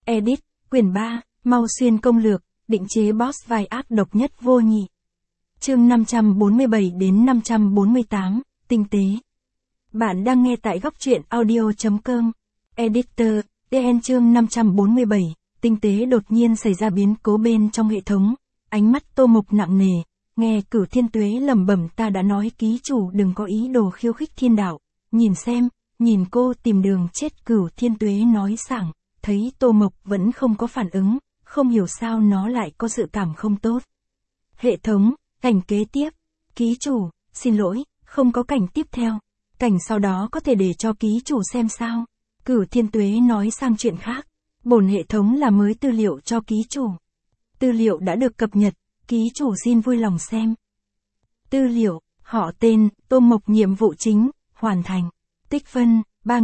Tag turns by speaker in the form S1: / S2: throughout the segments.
S1: Edit, quyển 3, Mau Xuyên công lược, định chế boss vai ác độc nhất vô nhị. Chương 547 đến 548, tinh tế. Bạn đang nghe tại góc truyện audio.com. Editor, DN chương 547, tinh tế đột nhiên xảy ra biến cố bên trong hệ thống. Ánh mắt Tô Mộc nặng nề, nghe Cửu Thiên Tuế lẩm bẩm, ta đã nói ký chủ đừng có ý đồ khiêu khích thiên đạo. Nhìn xem, nhìn cô tìm đường chết, Cửu Thiên Tuế nói sảng. Thấy Tô Mộc vẫn không có phản ứng, không hiểu sao nó lại có dự cảm không tốt. Hệ thống, cảnh kế tiếp. Ký chủ, xin lỗi, không có cảnh tiếp theo. Cảnh sau đó có thể để cho ký chủ xem sao. Cửu Thiên Tuế nói sang chuyện khác. Bổn hệ thống là mới tư liệu cho ký chủ. Tư liệu đã được cập nhật, ký chủ xin vui lòng xem. Tư liệu, họ tên, Tô Mộc, nhiệm vụ chính, hoàn thành. Tích phân,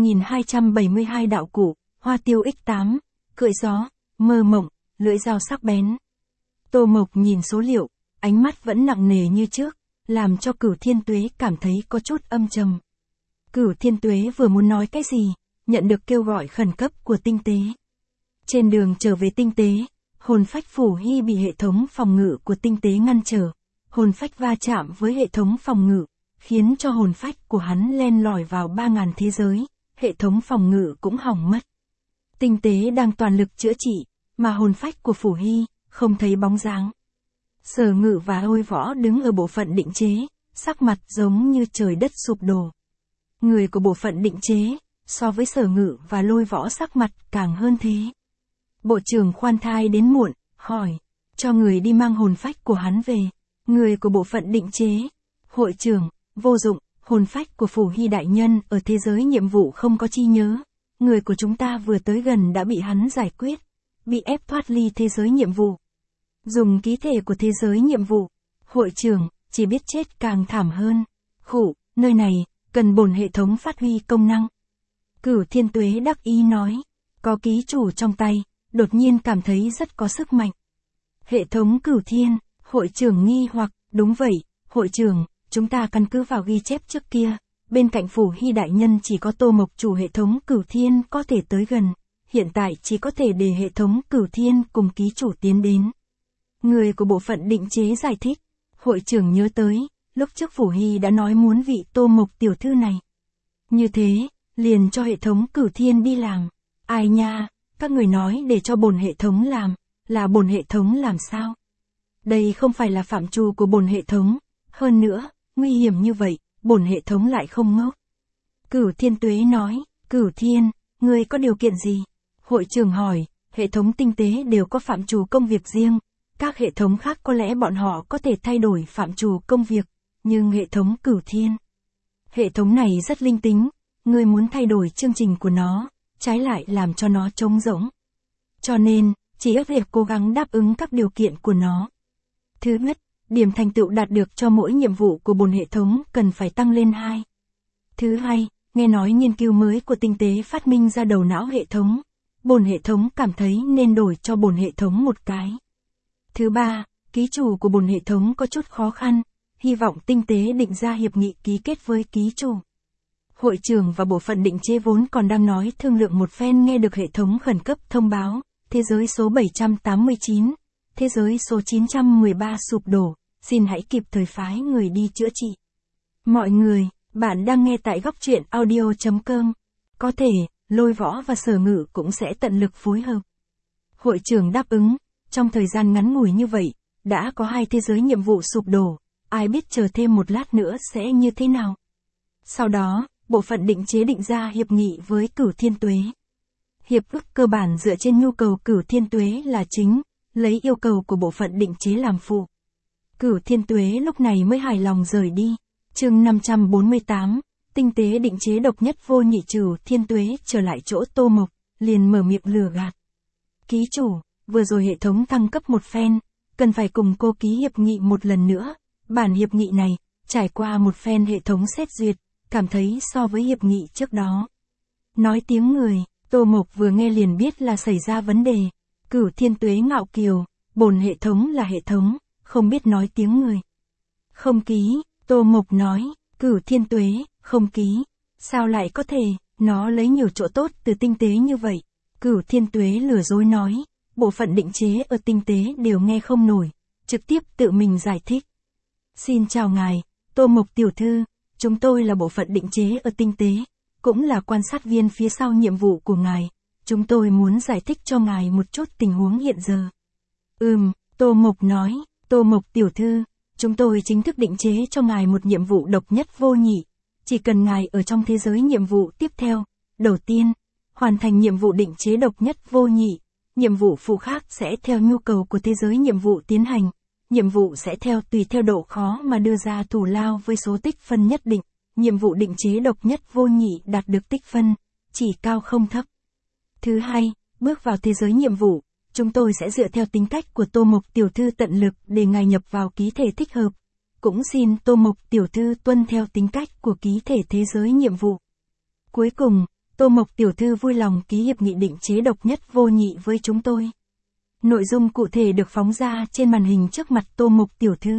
S1: 3272 đạo cụ, hoa tiêu X8, cưỡi gió, mơ mộng, lưỡi dao sắc bén. Tô Mộc nhìn số liệu, ánh mắt vẫn nặng nề như trước, làm cho Cửu Thiên Tuế cảm thấy có chút âm trầm. Cửu Thiên Tuế vừa muốn nói cái gì, nhận được kêu gọi khẩn cấp của tinh tế. Trên đường trở về tinh tế, hồn phách Phủ Hy bị hệ thống phòng ngự của tinh tế ngăn trở. Hồn phách va chạm với hệ thống phòng ngự, khiến cho hồn phách của hắn len lỏi vào 3000 thế giới, hệ thống phòng ngự cũng hỏng mất. Tinh tế đang toàn lực chữa trị, mà hồn phách của Phủ Hy không thấy bóng dáng. Sở Ngự và Lôi Võ đứng ở bộ phận định chế, sắc mặt giống như trời đất sụp đổ. Người của bộ phận định chế, so với Sở Ngự và Lôi Võ sắc mặt càng hơn thế. Bộ trưởng khoan thai đến muộn, hỏi, cho người đi mang hồn phách của hắn về. Người của bộ phận định chế, hội trưởng, vô dụng, hồn phách của Phủ Hy đại nhân ở thế giới nhiệm vụ không có chi nhớ. Người của chúng ta vừa tới gần đã bị hắn giải quyết, bị ép thoát ly thế giới nhiệm vụ. Dùng ký thể của thế giới nhiệm vụ, hội trưởng, chỉ biết chết càng thảm hơn. Khụ, nơi này, cần bổn hệ thống phát huy công năng. Cửu Thiên Tuế đắc ý nói, có ký chủ trong tay, đột nhiên cảm thấy rất có sức mạnh. Hệ thống Cửu Thiên, hội trưởng nghi hoặc, đúng vậy, hội trưởng, chúng ta căn cứ vào ghi chép trước kia. Bên cạnh Phủ Hy đại nhân chỉ có Tô Mộc chủ hệ thống Cửu Thiên có thể tới gần, hiện tại chỉ có thể để hệ thống Cửu Thiên cùng ký chủ tiến đến. Người của bộ phận định chế giải thích, hội trưởng nhớ tới, lúc trước Phủ Hy đã nói muốn vị Tô Mộc tiểu thư này. Như thế, liền cho hệ thống Cửu Thiên đi làm. Ai nha, các người nói để cho bổn hệ thống làm, là bổn hệ thống làm sao? Đây không phải là phạm trù của bổn hệ thống, hơn nữa, nguy hiểm như vậy, bổn hệ thống lại không ngốc. Cửu Thiên Tuế nói, Cửu Thiên, ngươi có điều kiện gì? Hội trưởng hỏi, hệ thống tinh tế đều có phạm trù công việc riêng, các hệ thống khác có lẽ bọn họ có thể thay đổi phạm trù công việc, nhưng hệ thống Cửu Thiên. Hệ thống này rất linh tính, ngươi muốn thay đổi chương trình của nó, trái lại làm cho nó trống rỗng. Cho nên, chỉ ước việc cố gắng đáp ứng các điều kiện của nó. Thứ nhất, điểm thành tựu đạt được cho mỗi nhiệm vụ của bổn hệ thống cần phải tăng lên 2. Thứ hai, nghe nói nghiên cứu mới của tinh tế phát minh ra đầu não hệ thống. Bổn hệ thống cảm thấy nên đổi cho bổn hệ thống một cái. Thứ ba, ký chủ của bổn hệ thống có chút khó khăn, hy vọng tinh tế định ra hiệp nghị ký kết với ký chủ. Hội trưởng và bộ phận định chế vốn còn đang nói thương lượng một phen, nghe được hệ thống khẩn cấp thông báo, thế giới số 789, thế giới số 913 sụp đổ, xin hãy kịp thời phái người đi chữa trị. Mọi người, bạn đang nghe tại góc truyện audio.com. Có thể, Lôi Võ và Sở Ngự cũng sẽ tận lực phối hợp. Hội trưởng đáp ứng, trong thời gian ngắn ngủi như vậy, đã có 2 thế giới nhiệm vụ sụp đổ, ai biết chờ thêm một lát nữa sẽ như thế nào. Sau đó, bộ phận định chế định ra hiệp nghị với Cửu Thiên Tuế. Hiệp ước cơ bản dựa trên nhu cầu Cửu Thiên Tuế là chính, lấy yêu cầu của bộ phận định chế làm phụ. Cửu Thiên Tuế lúc này mới hài lòng rời đi. Chương 548, tinh tế định chế độc nhất vô nhị. Cửu Thiên Tuế trở lại chỗ Tô Mộc, liền mở miệng lừa gạt. Ký chủ, vừa rồi hệ thống thăng cấp một phen, cần phải cùng cô ký hiệp nghị một lần nữa. Bản hiệp nghị này, trải qua một phen hệ thống xét duyệt, cảm thấy so với hiệp nghị trước đó. Nói tiếng người, Tô Mộc vừa nghe liền biết là xảy ra vấn đề. Cửu Thiên Tuế ngạo kiều, bổn hệ thống là hệ thống, không biết nói tiếng người. Không ký, Tô Mộc nói, Cửu Thiên Tuế, không ký. Sao lại có thể, nó lấy nhiều chỗ tốt từ tinh tế như vậy. Cửu Thiên Tuế lừa dối nói, bộ phận định chế ở tinh tế đều nghe không nổi, trực tiếp tự mình giải thích. Xin chào ngài, Tô Mộc tiểu thư, chúng tôi là bộ phận định chế ở tinh tế, cũng là quan sát viên phía sau nhiệm vụ của ngài, chúng tôi muốn giải thích cho ngài một chút tình huống hiện giờ. Tô Mộc nói, Tô Mộc tiểu thư, chúng tôi chính thức định chế cho ngài một nhiệm vụ độc nhất vô nhị, chỉ cần ngài ở trong thế giới nhiệm vụ tiếp theo, đầu tiên, hoàn thành nhiệm vụ định chế độc nhất vô nhị, nhiệm vụ phụ khác sẽ theo nhu cầu của thế giới nhiệm vụ tiến hành, nhiệm vụ sẽ tùy theo độ khó mà đưa ra thù lao với số tích phân nhất định, nhiệm vụ định chế độc nhất vô nhị đạt được tích phân, chỉ cao không thấp. Thứ hai, bước vào thế giới nhiệm vụ, chúng tôi sẽ dựa theo tính cách của Tô Mộc tiểu thư tận lực để ngài nhập vào ký thể thích hợp. Cũng xin Tô Mộc tiểu thư tuân theo tính cách của ký thể thế giới nhiệm vụ. Cuối cùng, Tô Mộc tiểu thư vui lòng ký hiệp nghị định chế độc nhất vô nhị với chúng tôi. Nội dung cụ thể được phóng ra trên màn hình trước mặt Tô Mộc tiểu thư.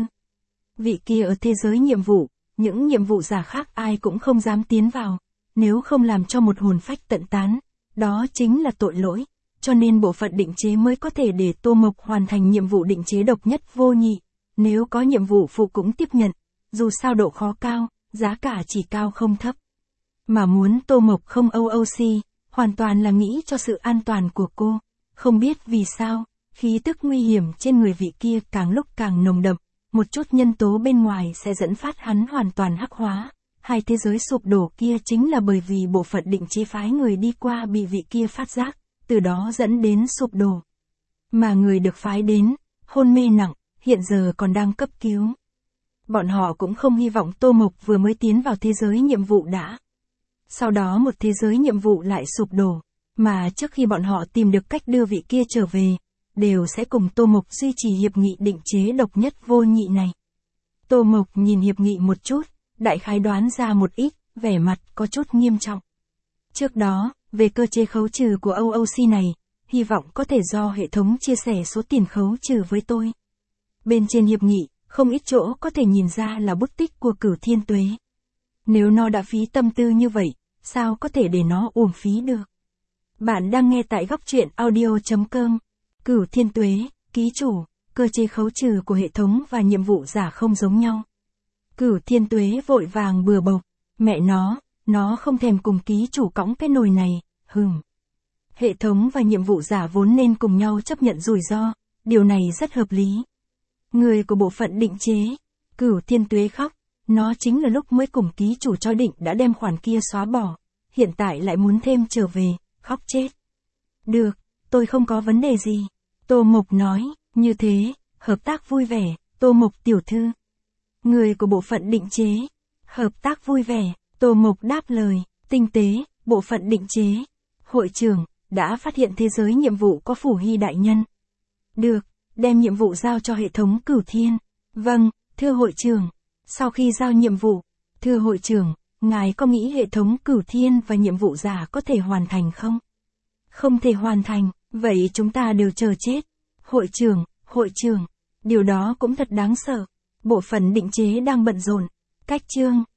S1: Vị kia ở thế giới nhiệm vụ, những nhiệm vụ giả khác ai cũng không dám tiến vào, nếu không làm cho một hồn phách tận tán, đó chính là tội lỗi, cho nên bộ phận định chế mới có thể để Tô Mộc hoàn thành nhiệm vụ định chế độc nhất vô nhị, nếu có nhiệm vụ phụ cũng tiếp nhận, dù sao độ khó cao, giá cả chỉ cao không thấp. Mà muốn Tô Mộc không OOC, hoàn toàn là nghĩ cho sự an toàn của cô, không biết vì sao, khí tức nguy hiểm trên người vị kia càng lúc càng nồng đậm, một chút nhân tố bên ngoài sẽ dẫn phát hắn hoàn toàn hắc hóa. Hai thế giới sụp đổ kia chính là bởi vì bộ phận định chế phái người đi qua bị vị kia phát giác, từ đó dẫn đến sụp đổ. Mà người được phái đến, hôn mê nặng, hiện giờ còn đang cấp cứu. Bọn họ cũng không hy vọng Tô Mộc vừa mới tiến vào thế giới nhiệm vụ đã. Sau đó một thế giới nhiệm vụ lại sụp đổ, mà trước khi bọn họ tìm được cách đưa vị kia trở về, đều sẽ cùng Tô Mộc duy trì hiệp nghị định chế độc nhất vô nhị này. Tô Mộc nhìn hiệp nghị một chút, đại khái đoán ra một ít, vẻ mặt có chút nghiêm trọng. Trước đó, về cơ chế khấu trừ của OOC này, hy vọng có thể do hệ thống chia sẻ số tiền khấu trừ với tôi. Bên trên hiệp nghị, không ít chỗ có thể nhìn ra là bút tích của Cửu Thiên Tuế. Nếu nó đã phí tâm tư như vậy, sao có thể để nó uổng phí được? Bạn đang nghe tại góc truyện audio.com. Cửu Thiên Tuế, ký chủ, cơ chế khấu trừ của hệ thống và nhiệm vụ giả không giống nhau. Cửu Thiên Tuế vội vàng bừa bộc, mẹ nó không thèm cùng ký chủ cõng cái nồi này, Hệ thống và nhiệm vụ giả vốn nên cùng nhau chấp nhận rủi ro, điều này rất hợp lý. Người của bộ phận định chế, Cửu Thiên Tuế khóc, nó chính là lúc mới cùng ký chủ cho định đã đem khoản kia xóa bỏ, hiện tại lại muốn thêm trở về, khóc chết. Được, tôi không có vấn đề gì. Tô Mộc nói, như thế, hợp tác vui vẻ, Tô Mộc tiểu thư. Người của bộ phận định chế, hợp tác vui vẻ, Tô Mộc đáp lời, tinh tế, bộ phận định chế. Hội trưởng, đã phát hiện thế giới nhiệm vụ có Phủ Hy đại nhân. Được, đem nhiệm vụ giao cho hệ thống Cửu Thiên. Vâng, thưa hội trưởng. Sau khi giao nhiệm vụ, thưa hội trưởng, ngài có nghĩ hệ thống Cửu Thiên và nhiệm vụ giả có thể hoàn thành không? Không thể hoàn thành, vậy chúng ta đều chờ chết. Hội trưởng, điều đó cũng thật đáng sợ. Bộ phận định chế đang bận rộn. Cách chương